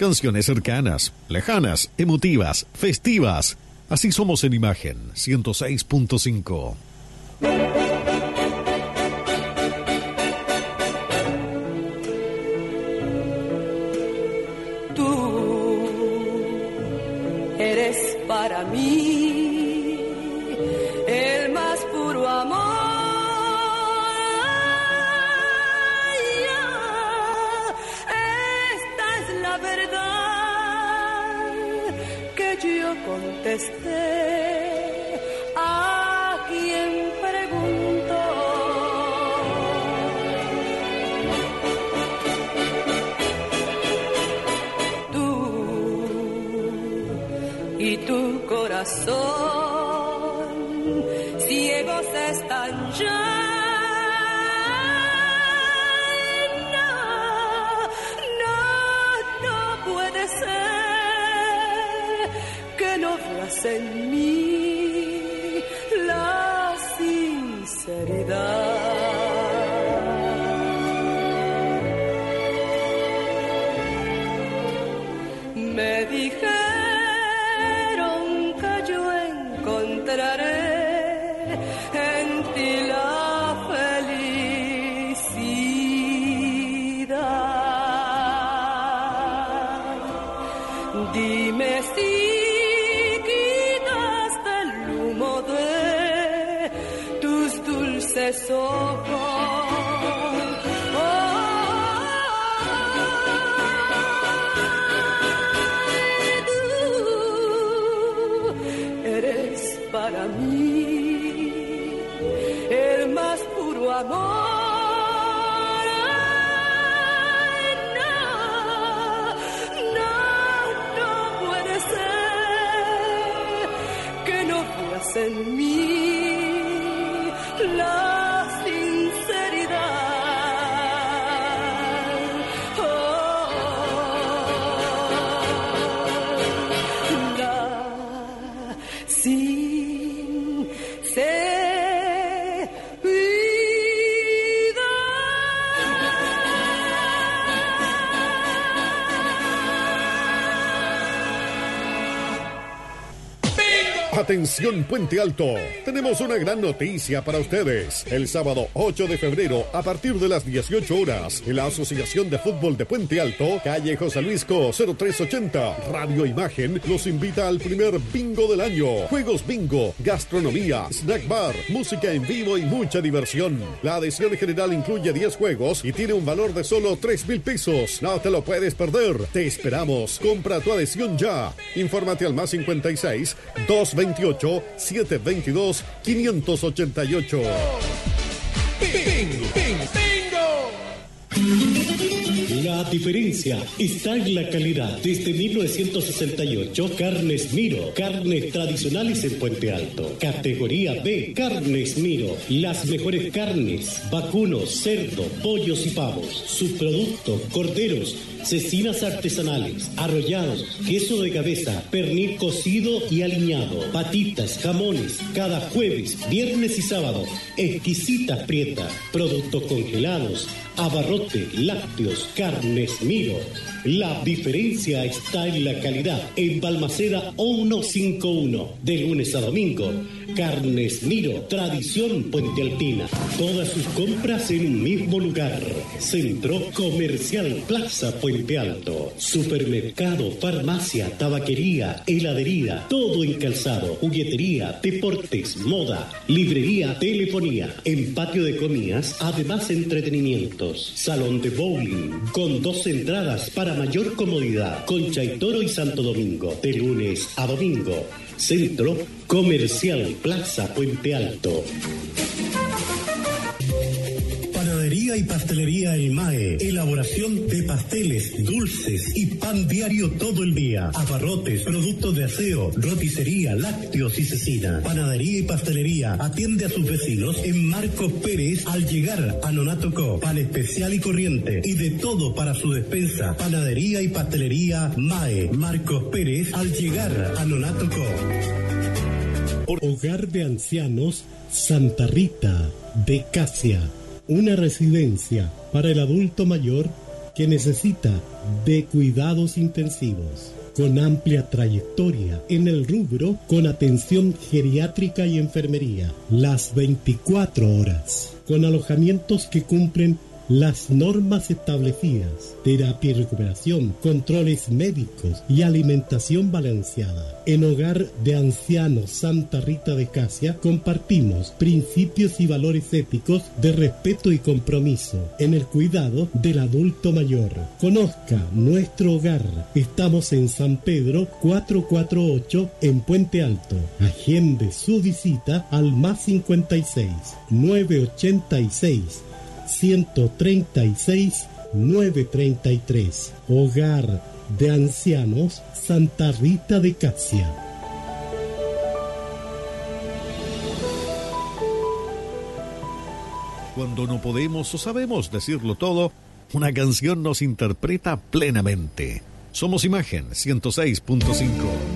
Canciones cercanas, lejanas, emotivas, festivas. Así somos en Imagen 106.5. Tú eres para mí el más puro amor. Yo contesté a quien preguntó. Tú y tu corazón ciegos están ya. No puede ser que no veas en mí la sinceridad. Me dijeron que yo encontraré en ti la felicidad. Dime si eres para mí el más puro amor. No puede ser que no veas en mí la sinceridad. Atención Puente Alto, tenemos una gran noticia para ustedes. El sábado 8 de febrero, a partir de las 18 horas, en la Asociación de Fútbol de Puente Alto, calle José Luis Co. 0380, Radio Imagen los invita al primer bingo del año. Juegos bingo, gastronomía, snack bar, música en vivo y mucha diversión. La adhesión general incluye 10 juegos y tiene un valor de solo 3,000 pesos. No te lo puedes perder. Te esperamos. Compra tu adhesión ya. Infórmate al +56 228 722 588. ¡Bingo! La diferencia está en la calidad. Desde 1968, Carnes Miro, carnes tradicionales en Puente Alto. Categoría B, Carnes Miro. Las mejores carnes, vacunos, cerdo, pollos y pavos. Subproductos, corderos, cecinas artesanales, arrollados, queso de cabeza, pernil cocido y aliñado, patitas, jamones, cada jueves, viernes y sábado, exquisitas prietas, productos congelados, abarrote, lácteos, Carnes Miro. La diferencia está en la calidad. En Balmaceda 151, de lunes a domingo. Carnes Miro, tradición puentealtina. Todas sus compras en un mismo lugar. Centro Comercial Plaza Puente Alto. Supermercado, farmacia, tabaquería, heladería, todo en calzado, juguetería, deportes, moda, librería, telefonía. En patio de comidas, además entretenimientos. Salón de bowling, con 2 entradas para mayor comodidad. Concha y Toro y Santo Domingo, de lunes a domingo. Centro Comercial Plaza Puente Alto. Panadería y pastelería El Mae. Elaboración de pasteles, dulces y pan diario todo el día. Abarrotes, productos de aseo, roticería, lácteos y cecina. Panadería y pastelería. Atiende a sus vecinos en Marcos Pérez al llegar a Nonato Co. Pan especial y corriente. Y de todo para su despensa. Panadería y pastelería Mae. Marcos Pérez al llegar a Nonato Co. Hogar de Ancianos Santa Rita de Casia. Una residencia para el adulto mayor que necesita de cuidados intensivos, con amplia trayectoria en el rubro con atención geriátrica y enfermería, las 24 horas, con alojamientos que cumplen las normas establecidas, terapia y recuperación, controles médicos y alimentación balanceada. En Hogar de Ancianos Santa Rita de Casia compartimos principios y valores éticos de respeto y compromiso en el cuidado del adulto mayor. Conozca nuestro hogar. Estamos en San Pedro 448 en Puente Alto. Agende su visita al +56 986 136 933. Hogar de Ancianos Santa Rita de Casia. Cuando no podemos o sabemos decirlo todo, una canción nos interpreta plenamente. Somos Imagen 106.5.